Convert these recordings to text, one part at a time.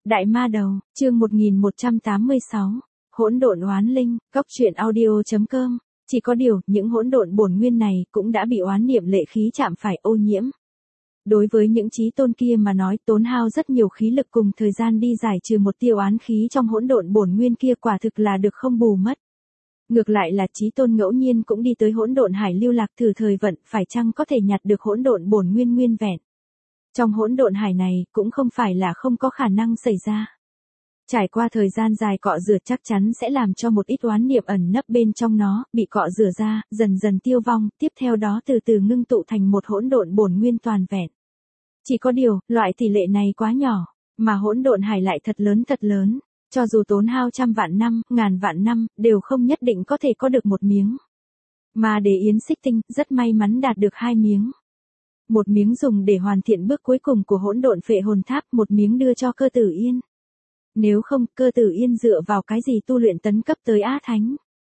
Đại ma đầu, chương 1186, hỗn độn oán linh, góc truyện audio.com. Chỉ có điều, những hỗn độn bổn nguyên này cũng đã bị oán niệm lệ khí chạm phải ô nhiễm. Đối với những chí tôn kia mà nói, tốn hao rất nhiều khí lực cùng thời gian đi giải trừ một tia oán khí trong hỗn độn bổn nguyên kia, quả thực là được không bù mất. Ngược lại là chí tôn ngẫu nhiên cũng đi tới hỗn độn hải lưu lạc thử thời vận, phải chăng có thể nhặt được hỗn độn bổn nguyên nguyên vẹn. Trong hỗn độn hải này cũng không phải là không có khả năng xảy ra. Trải qua thời gian dài cọ rửa chắc chắn sẽ làm cho một ít oán niệm ẩn nấp bên trong nó bị cọ rửa ra, dần dần tiêu vong, tiếp theo đó từ từ ngưng tụ thành một hỗn độn bổn nguyên toàn vẹn. Chỉ có điều, loại tỷ lệ này quá nhỏ, mà hỗn độn hải lại thật lớn, cho dù tốn hao trăm vạn năm, ngàn vạn năm, đều không nhất định có thể có được một miếng. Mà để Yến Xích Tinh rất may mắn đạt được 2 miếng. Một miếng dùng để hoàn thiện bước cuối cùng của hỗn độn phệ hồn tháp, một miếng đưa cho Cơ Tử Yên. Nếu không, Cơ Tử Yên dựa vào cái gì tu luyện tấn cấp tới Á Thánh?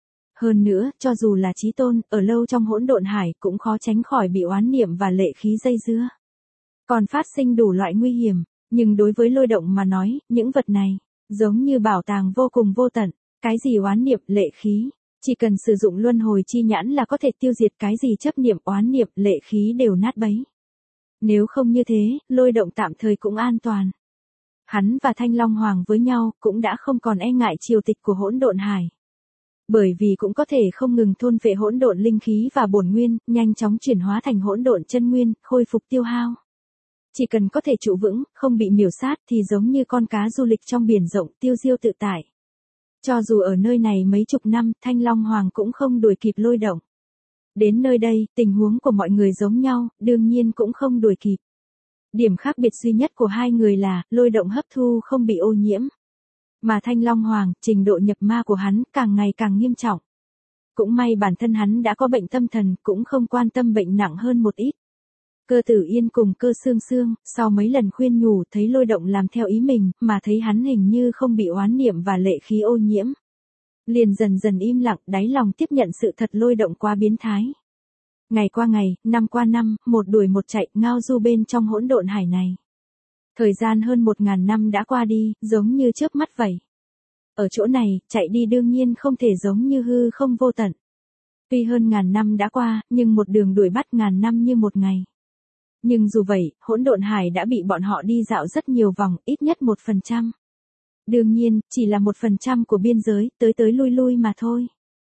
Hơn nữa, cho dù là chí tôn, ở lâu trong hỗn độn hải cũng khó tránh khỏi bị oán niệm và lệ khí dây dưa. Còn phát sinh đủ loại nguy hiểm, nhưng đối với Lôi Động mà nói, những vật này, giống như bảo tàng vô cùng vô tận, cái gì oán niệm, lệ khí, chỉ cần sử dụng luân hồi chi nhãn là có thể tiêu diệt cái gì chấp niệm, oán niệm, lệ khí đều nát bấy. Nếu không như thế, Lôi Động tạm thời cũng an toàn. Hắn và Thanh Long Hoàng với nhau cũng đã không còn e ngại triều tịch của hỗn độn hải. Bởi vì cũng có thể không ngừng thôn phệ hỗn độn linh khí và bổn nguyên, nhanh chóng chuyển hóa thành hỗn độn chân nguyên, khôi phục tiêu hao. Chỉ cần có thể trụ vững, không bị miểu sát thì giống như con cá du lịch trong biển rộng, tiêu diêu tự tại. Cho dù ở nơi này mấy chục năm, Thanh Long Hoàng cũng không đuổi kịp Lôi Động. Đến nơi đây, tình huống của mọi người giống nhau, đương nhiên cũng không đuổi kịp. Điểm khác biệt duy nhất của hai người là, Lôi Động hấp thu không bị ô nhiễm. Mà Thanh Long Hoàng, trình độ nhập ma của hắn càng ngày càng nghiêm trọng. Cũng may bản thân hắn đã có bệnh tâm thần, cũng không quan tâm bệnh nặng hơn một ít. Cơ Tử Yên cùng Cơ Xương Xương, sau mấy lần khuyên nhủ thấy Lôi Động làm theo ý mình, mà thấy hắn hình như không bị oán niệm và lệ khí ô nhiễm. Liền dần dần im lặng, đáy lòng tiếp nhận sự thật Lôi Động quá biến thái. Ngày qua ngày, năm qua năm, một đuổi một chạy, ngao du bên trong hỗn độn hải này. Thời gian hơn 1000 năm đã qua đi, giống như chớp mắt vậy. Ở chỗ này, chạy đi đương nhiên không thể giống như hư không vô tận. Tuy hơn 1000 năm đã qua, nhưng một đường đuổi bắt 1000 năm như một ngày. Nhưng dù vậy, hỗn độn hải đã bị bọn họ đi dạo rất nhiều vòng, ít nhất 1%. Đương nhiên, chỉ là 1% của biên giới, tới lui lui mà thôi.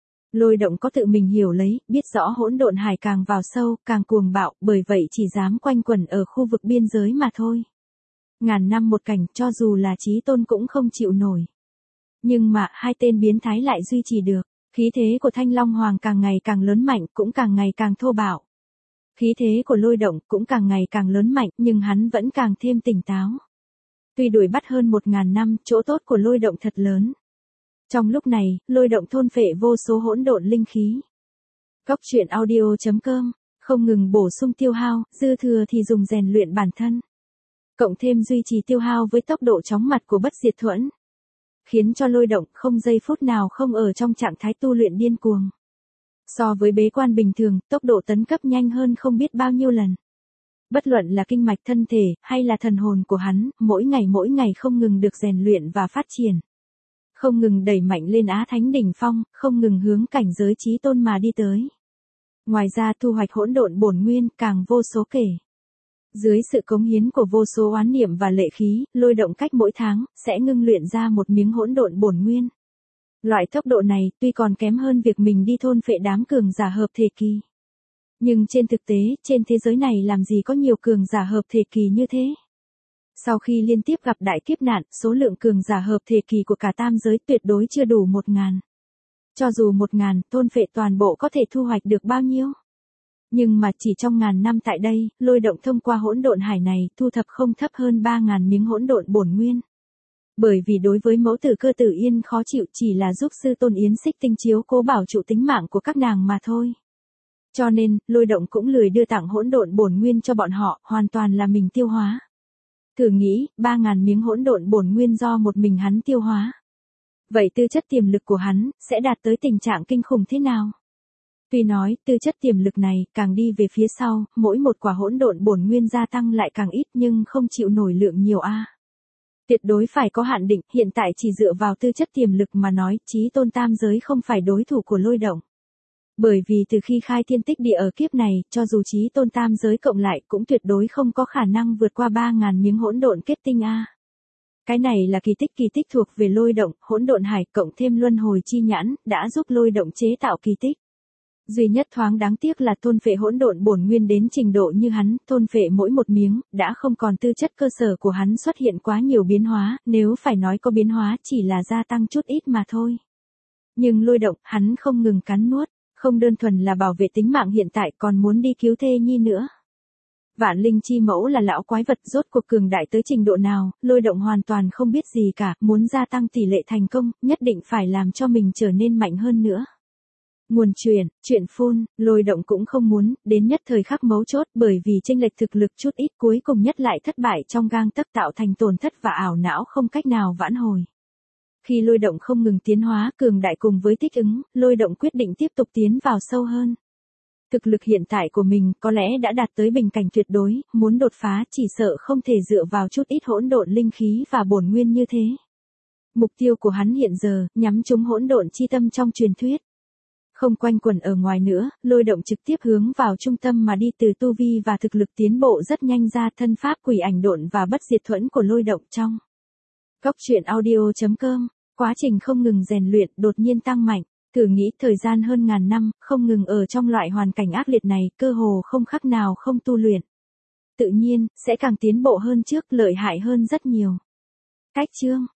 Lôi Động có tự mình hiểu lấy, biết rõ hỗn độn hải càng vào sâu, càng cuồng bạo, bởi vậy chỉ dám quanh quẩn ở khu vực biên giới mà thôi. 1000 năm một cảnh, cho dù là chí tôn cũng không chịu nổi. Nhưng mà, hai tên biến thái lại duy trì được. Khí thế của Thanh Long Hoàng càng ngày càng lớn mạnh, cũng càng ngày càng thô bạo. Khí thế của Lôi Động cũng càng ngày càng lớn mạnh, nhưng hắn vẫn càng thêm tỉnh táo. Tuy đuổi bắt hơn 1000 năm, chỗ tốt của Lôi Động thật lớn. Trong lúc này, Lôi Động thôn phệ vô số hỗn độn linh khí. Góc truyện audio.com, không ngừng bổ sung tiêu hao, dư thừa thì dùng rèn luyện bản thân. Cộng thêm duy trì tiêu hao với tốc độ chóng mặt của bất diệt thuẫn. Khiến cho Lôi Động không giây phút nào không ở trong trạng thái tu luyện điên cuồng. So với bế quan bình thường, tốc độ tấn cấp nhanh hơn không biết bao nhiêu lần. Bất luận là kinh mạch thân thể, hay là thần hồn của hắn, mỗi ngày không ngừng được rèn luyện và phát triển. Không ngừng đẩy mạnh lên Á Thánh đỉnh phong, không ngừng hướng cảnh giới chí tôn mà đi tới. Ngoài ra thu hoạch hỗn độn bổn nguyên càng vô số kể. Dưới sự cống hiến của vô số oán niệm và lệ khí, Lôi Động cách mỗi tháng, sẽ ngưng luyện ra một miếng hỗn độn bổn nguyên. Loại tốc độ này tuy còn kém hơn việc mình đi thôn phệ đám cường giả hợp thể kỳ. Nhưng trên thực tế, trên thế giới này làm gì có nhiều cường giả hợp thể kỳ như thế. Sau khi liên tiếp gặp đại kiếp nạn, số lượng cường giả hợp thể kỳ của cả tam giới tuyệt đối chưa đủ 1000. Cho dù 1000, thôn phệ toàn bộ có thể thu hoạch được bao nhiêu. Nhưng mà chỉ trong 1000 năm tại đây, Lôi Động thông qua hỗn độn hải này, thu thập không thấp hơn 3000 miếng hỗn độn bổn nguyên. Bởi vì đối với mẫu tử Cơ Tử Yên khó chịu chỉ là giúp sư tôn Yến Xích Tinh chiếu cố bảo trụ tính mạng của các nàng mà thôi. Cho nên, Lôi Động cũng lười đưa tặng hỗn độn bổn nguyên cho bọn họ, hoàn toàn là mình tiêu hóa. Thử nghĩ, 3000 miếng hỗn độn bổn nguyên do một mình hắn tiêu hóa. Vậy tư chất tiềm lực của hắn, sẽ đạt tới tình trạng kinh khủng thế nào? Tuy nói, tư chất tiềm lực này, càng đi về phía sau, mỗi một quả hỗn độn bổn nguyên gia tăng lại càng ít nhưng không chịu nổi lượng nhiều a. Tuyệt đối phải có hạn định, hiện tại chỉ dựa vào tư chất tiềm lực mà nói, chí tôn tam giới không phải đối thủ của lôi động. Bởi vì từ khi khai thiên tích địa ở kiếp này, cho dù chí tôn tam giới cộng lại cũng tuyệt đối không có khả năng vượt qua 3.000 miếng hỗn độn kết tinh A. Cái này là kỳ tích thuộc về lôi động, hỗn độn hải cộng thêm luân hồi chi nhãn, đã giúp lôi động chế tạo kỳ tích. Duy nhất thoáng đáng tiếc là thôn phệ hỗn độn bổn nguyên đến trình độ như hắn, thôn phệ mỗi một miếng, đã không còn tư chất cơ sở của hắn xuất hiện quá nhiều biến hóa, nếu phải nói có biến hóa chỉ là gia tăng chút ít mà thôi. Nhưng lôi động, hắn không ngừng cắn nuốt, không đơn thuần là bảo vệ tính mạng hiện tại còn muốn đi cứu thê nhi nữa. Vạn linh chi mẫu là lão quái vật rốt cuộc cường đại tới trình độ nào, lôi động hoàn toàn không biết gì cả, muốn gia tăng tỷ lệ thành công, nhất định phải làm cho mình trở nên mạnh hơn nữa. Nguồn chuyện phun, lôi động cũng không muốn, đến nhất thời khắc mấu chốt bởi vì chênh lệch thực lực chút ít cuối cùng nhất lại thất bại trong gang tấc tạo thành tổn thất và ảo não không cách nào vãn hồi. Khi lôi động không ngừng tiến hóa cường đại cùng với thích ứng, lôi động quyết định tiếp tục tiến vào sâu hơn. Thực lực hiện tại của mình có lẽ đã đạt tới bình cảnh tuyệt đối, muốn đột phá chỉ sợ không thể dựa vào chút ít hỗn độn linh khí và bổn nguyên như thế. Mục tiêu của hắn hiện giờ, nhắm trúng hỗn độn chi tâm trong truyền thuyết. Không quanh quẩn ở ngoài nữa, lôi động trực tiếp hướng vào trung tâm mà đi từ tu vi và thực lực tiến bộ rất nhanh ra thân pháp quỷ ảnh độn và bất diệt thuẫn của lôi động trong. Góc truyện audio.com, quá trình không ngừng rèn luyện đột nhiên tăng mạnh, thử nghĩ thời gian hơn ngàn năm, không ngừng ở trong loại hoàn cảnh ác liệt này, cơ hồ không khác nào không tu luyện. Tự nhiên, sẽ càng tiến bộ hơn trước, lợi hại hơn rất nhiều. Cách chương